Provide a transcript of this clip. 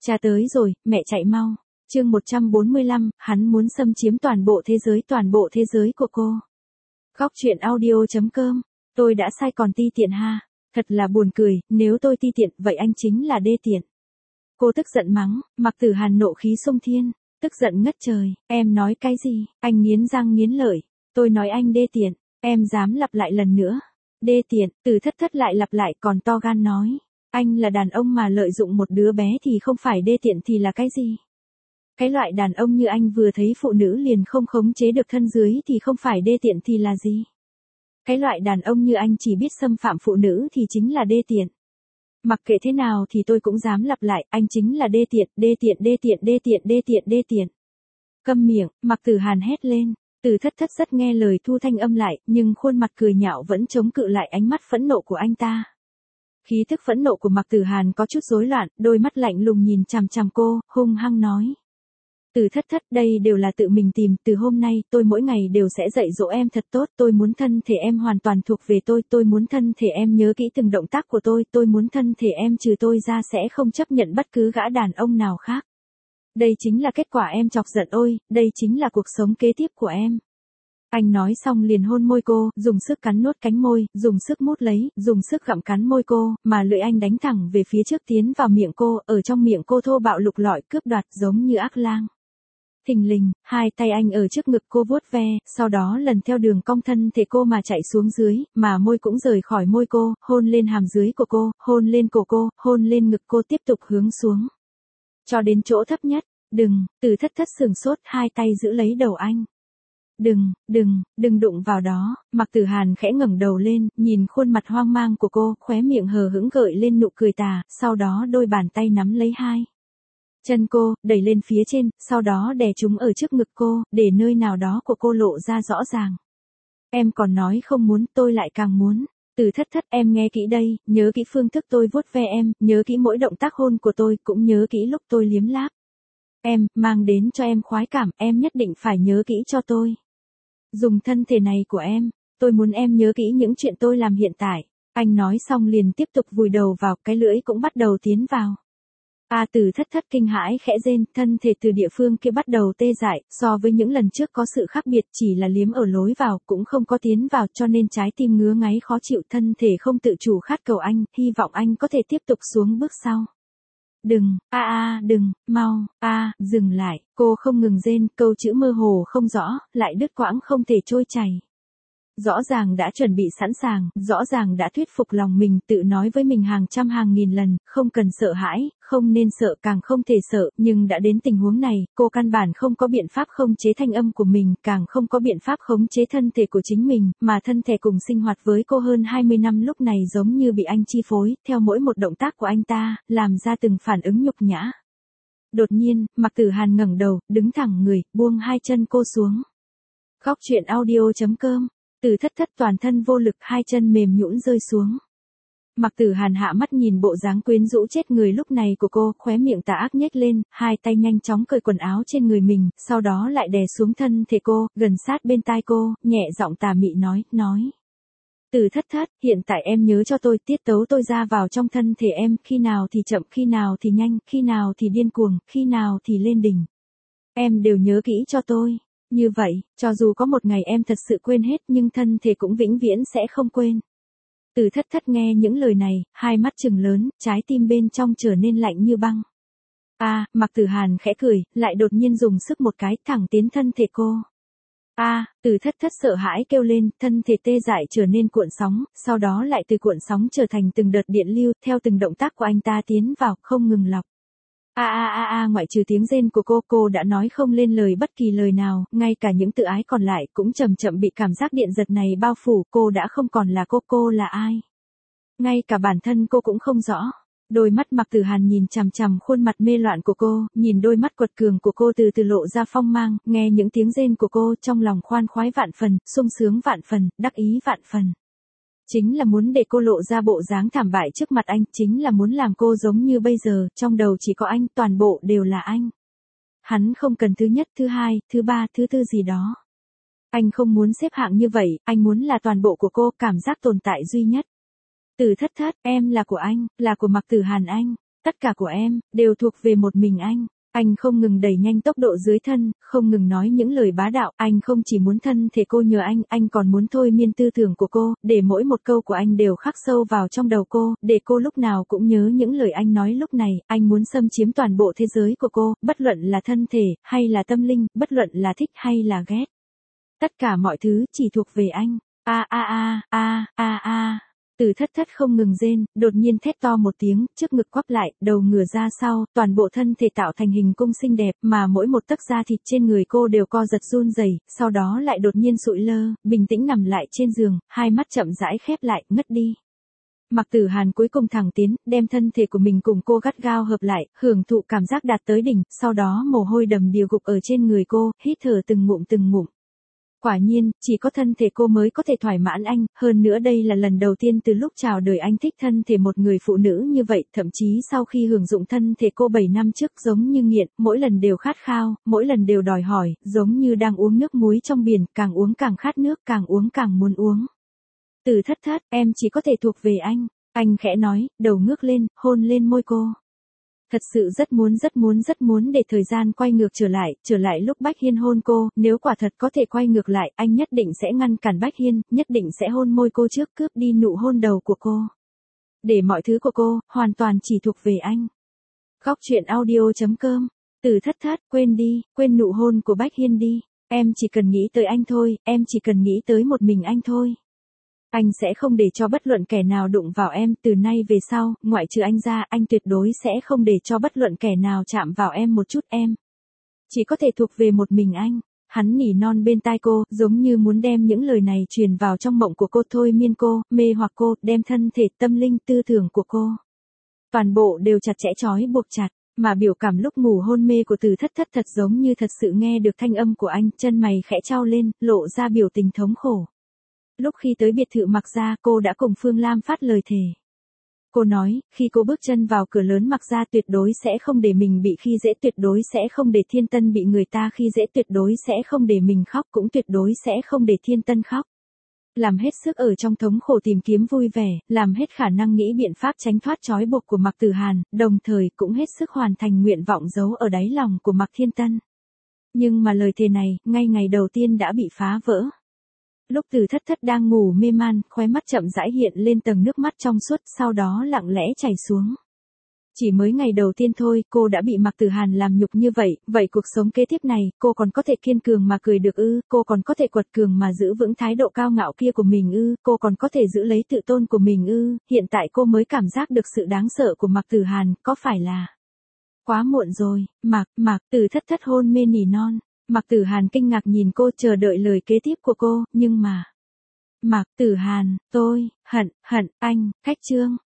Cha tới rồi, mẹ chạy mau. Chương 145, hắn muốn xâm chiếm toàn bộ thế giới của cô. Góc truyện audio.com. Tôi đã sai còn ti tiện ha. Thật là buồn cười, nếu tôi ti tiện, vậy anh chính là đê tiện. Cô tức giận mắng, Mạc Tử Hàn nộ khí xông thiên, tức giận ngất trời. Em nói cái gì? Anh nghiến răng nghiến lợi. Tôi nói anh đê tiện, em dám lặp lại lần nữa. Đê tiện, Từ Thất lại lặp lại còn to gan nói. Anh là đàn ông mà lợi dụng một đứa bé thì không phải đê tiện thì là cái gì? Cái loại đàn ông như anh vừa thấy phụ nữ liền không khống chế được thân dưới thì không phải đê tiện thì là gì? Cái loại đàn ông như anh chỉ biết xâm phạm phụ nữ thì chính là đê tiện. Mặc kệ thế nào thì tôi cũng dám lặp lại, anh chính là đê tiện, đê tiện, đê tiện, đê tiện, đê tiện, đê tiện. Câm miệng, Mạc Tử Hàn hét lên. Từ Thất rất nghe lời thu thanh âm lại, nhưng khuôn mặt cười nhạo vẫn chống cự lại ánh mắt phẫn nộ của anh ta. Khí thức phẫn nộ của Mạc Tử Hàn có chút rối loạn, đôi mắt lạnh lùng nhìn chằm chằm cô, hung hăng nói. Từ Thất, đây đều là tự mình tìm, từ hôm nay, tôi mỗi ngày đều sẽ dạy dỗ em thật tốt, tôi muốn thân thể em hoàn toàn thuộc về tôi muốn thân thể em nhớ kỹ từng động tác của tôi muốn thân thể em trừ tôi ra sẽ không chấp nhận bất cứ gã đàn ông nào khác. Đây chính là kết quả em chọc giận ôi, đây chính là cuộc sống kế tiếp của em. Anh nói xong liền hôn môi cô, dùng sức cắn nuốt cánh môi, dùng sức mút lấy, dùng sức gặm cắn môi cô, mà lưỡi anh đánh thẳng về phía trước tiến vào miệng cô, ở trong miệng cô thô bạo lục lọi cướp đoạt giống như ác lang. Thình lình, hai tay anh ở trước ngực cô vuốt ve, sau đó lần theo đường cong thân thể cô mà chạy xuống dưới, mà môi cũng rời khỏi môi cô, hôn lên hàm dưới của cô, hôn lên cổ cô, hôn lên ngực cô tiếp tục hướng xuống. Cho đến chỗ thấp nhất, Từ Thất sừng sốt hai tay giữ lấy đầu anh. Đừng đụng vào đó, Mạc Tử Hàn khẽ ngẩng đầu lên, nhìn khuôn mặt hoang mang của cô, khóe miệng hờ hững gợi lên nụ cười tà, sau đó đôi bàn tay nắm lấy hai chân cô, đẩy lên phía trên, sau đó đè chúng ở trước ngực cô, để nơi nào đó của cô lộ ra rõ ràng. Em còn nói không muốn, tôi lại càng muốn. Từ Thất em nghe kỹ đây, nhớ kỹ phương thức tôi vuốt ve em, nhớ kỹ mỗi động tác hôn của tôi, cũng nhớ kỹ lúc tôi liếm láp em, mang đến cho em khoái cảm, em nhất định phải nhớ kỹ cho tôi. Dùng thân thể này của em, tôi muốn em nhớ kỹ những chuyện tôi làm hiện tại. Anh nói xong liền tiếp tục vùi đầu vào, cái lưỡi cũng bắt đầu tiến vào. Từ Thất kinh hãi khẽ rên, thân thể từ địa phương kia bắt đầu tê dại, so với những lần trước có sự khác biệt, chỉ là liếm ở lối vào, cũng không có tiến vào, cho nên trái tim ngứa ngáy khó chịu, thân thể không tự chủ khát cầu anh, hy vọng anh có thể tiếp tục xuống bước sau. Đừng, đừng, mau, dừng lại, cô không ngừng rên, câu chữ mơ hồ không rõ, lại đứt quãng không thể trôi chảy. Rõ ràng đã chuẩn bị sẵn sàng, rõ ràng đã thuyết phục lòng mình, tự nói với mình hàng trăm hàng nghìn lần, không cần sợ hãi, không nên sợ, càng không thể sợ, nhưng đã đến tình huống này, cô căn bản không có biện pháp khống chế thanh âm của mình, càng không có biện pháp khống chế thân thể của chính mình, mà thân thể cùng sinh hoạt với cô hơn 20 năm lúc này giống như bị anh chi phối, theo mỗi một động tác của anh ta, làm ra từng phản ứng nhục nhã. Đột nhiên, Mạc Tử Hàn ngẩng đầu, đứng thẳng người, buông hai chân cô xuống. Góc truyện audio.com. Từ Thất toàn thân vô lực, hai chân mềm nhũn rơi xuống. Mạc Tử Hàn hạ mắt nhìn bộ dáng quyến rũ chết người lúc này của cô, khóe miệng tà ác nhếch lên, hai tay nhanh chóng cởi quần áo trên người mình, sau đó lại đè xuống thân thể cô, gần sát bên tai cô, nhẹ giọng tà mị nói. Từ Thất, hiện tại em nhớ cho tôi, tiết tấu tôi ra vào trong thân thể em, khi nào thì chậm, khi nào thì nhanh, khi nào thì điên cuồng, khi nào thì lên đỉnh. Em đều nhớ kỹ cho tôi. Như vậy, cho dù có một ngày em thật sự quên hết nhưng thân thể cũng vĩnh viễn sẽ không quên. Từ Thất nghe những lời này, hai mắt trừng lớn, trái tim bên trong trở nên lạnh như băng. Mạc Tử Hàn khẽ cười, lại đột nhiên dùng sức một cái thẳng tiến thân thể cô. Từ Thất sợ hãi kêu lên, thân thể tê dại trở nên cuộn sóng, sau đó lại từ cuộn sóng trở thành từng đợt điện lưu, theo từng động tác của anh ta tiến vào, không ngừng lọc. Ngoại trừ tiếng rên của cô đã nói không lên lời bất kỳ lời nào, ngay cả những tự ái còn lại cũng chậm chậm bị cảm giác điện giật này bao phủ, cô đã không còn là cô là ai. Ngay cả bản thân cô cũng không rõ. Đôi mắt Mạc Tử Hàn nhìn chằm chằm khuôn mặt mê loạn của cô, nhìn đôi mắt quật cường của cô từ từ lộ ra phong mang, nghe những tiếng rên của cô trong lòng khoan khoái vạn phần, sung sướng vạn phần, đắc ý vạn phần. Chính là muốn để cô lộ ra bộ dáng thảm bại trước mặt anh, chính là muốn làm cô giống như bây giờ, trong đầu chỉ có anh, toàn bộ đều là anh. Hắn không cần thứ nhất, thứ hai, thứ ba, thứ tư gì đó. Anh không muốn xếp hạng như vậy, anh muốn là toàn bộ của cô, cảm giác tồn tại duy nhất. Từ Thất, em là của anh, là của Mạc Tử Hàn anh. Tất cả của em, đều thuộc về một mình anh. Anh không ngừng đẩy nhanh tốc độ dưới thân, không ngừng nói những lời bá đạo, anh không chỉ muốn thân thể cô nhờ anh còn muốn thôi miên tư tưởng của cô, để mỗi một câu của anh đều khắc sâu vào trong đầu cô, để cô lúc nào cũng nhớ những lời anh nói lúc này, anh muốn xâm chiếm toàn bộ thế giới của cô, bất luận là thân thể, hay là tâm linh, bất luận là thích hay là ghét. Tất cả mọi thứ chỉ thuộc về anh. A a a a a a. Từ thất thất không ngừng rên, đột nhiên thét to một tiếng, trước ngực quắp lại, đầu ngửa ra sau, toàn bộ thân thể tạo thành hình cung xinh đẹp, mà mỗi một tấc da thịt trên người cô đều co giật run rẩy, sau đó lại đột nhiên sụi lơ, bình tĩnh nằm lại trên giường, hai mắt chậm rãi khép lại, ngất đi. Mạc Tử Hàn cuối cùng thẳng tiến, đem thân thể của mình cùng cô gắt gao hợp lại, hưởng thụ cảm giác đạt tới đỉnh, sau đó mồ hôi đầm đìa gục ở trên người cô, hít thở từng ngụm từng ngụm. Quả nhiên, chỉ có thân thể cô mới có thể thỏa mãn anh, hơn nữa đây là lần đầu tiên từ lúc chào đời anh thích thân thể một người phụ nữ như vậy, thậm chí sau khi hưởng dụng thân thể cô 7 năm trước giống như nghiện, mỗi lần đều khát khao, mỗi lần đều đòi hỏi, giống như đang uống nước muối trong biển, càng uống càng khát nước, càng uống càng muốn uống. Từ thất thất, em chỉ có thể thuộc về anh khẽ nói, đầu ngước lên, hôn lên môi cô. Thật sự rất muốn để thời gian quay ngược trở lại lúc Bách Hiên hôn cô, nếu quả thật có thể quay ngược lại, anh nhất định sẽ ngăn cản Bách Hiên, nhất định sẽ hôn môi cô trước, cướp đi nụ hôn đầu của cô. Để mọi thứ của cô, hoàn toàn chỉ thuộc về anh. Góc truyện audio.com. Từ thất thất, quên đi, quên nụ hôn của Bách Hiên đi. Em chỉ cần nghĩ tới anh thôi, em chỉ cần nghĩ tới một mình anh thôi. Anh sẽ không để cho bất luận kẻ nào đụng vào em, từ nay về sau, ngoại trừ anh ra, anh tuyệt đối sẽ không để cho bất luận kẻ nào chạm vào em một chút em. Chỉ có thể thuộc về một mình anh. Hắn nỉ non bên tai cô, giống như muốn đem những lời này truyền vào trong mộng của cô, thôi miên cô, mê hoặc cô, đem thân thể, tâm linh, tư tưởng của cô. Toàn bộ đều chặt chẽ trói buộc chặt, mà biểu cảm lúc ngủ hôn mê của Từ thất thất thật giống như thật sự nghe được thanh âm của anh, chân mày khẽ chau lên, lộ ra biểu tình thống khổ. Lúc khi tới biệt thự Mạc Gia, cô đã cùng Phương Lam phát lời thề. Cô nói, khi cô bước chân vào cửa lớn Mạc Gia tuyệt đối sẽ không để mình bị khi dễ, tuyệt đối sẽ không để Thiên Tân bị người ta khi dễ, tuyệt đối sẽ không để mình khóc, cũng tuyệt đối sẽ không để Thiên Tân khóc. Làm hết sức ở trong thống khổ tìm kiếm vui vẻ, làm hết khả năng nghĩ biện pháp tránh thoát trói buộc của Mạc Tử Hàn, đồng thời cũng hết sức hoàn thành nguyện vọng giấu ở đáy lòng của Mạc Thiên Tân. Nhưng mà lời thề này, ngay ngày đầu tiên đã bị phá vỡ. Lúc Từ thất thất đang ngủ mê man, khóe mắt chậm rãi hiện lên tầng nước mắt trong suốt, sau đó lặng lẽ chảy xuống. Chỉ mới ngày đầu tiên thôi, cô đã bị Mạc Tử Hàn làm nhục như vậy, vậy cuộc sống kế tiếp này, cô còn có thể kiên cường mà cười được ư, cô còn có thể quật cường mà giữ vững thái độ cao ngạo kia của mình ư, cô còn có thể giữ lấy tự tôn của mình ư, hiện tại cô mới cảm giác được sự đáng sợ của Mạc Tử Hàn, có phải là quá muộn rồi. Từ thất thất hôn mê nỉ non. Mạc Tử Hàn kinh ngạc nhìn cô, chờ đợi lời kế tiếp của cô, nhưng mà... Mạc Tử Hàn, tôi, hận anh, khách chương.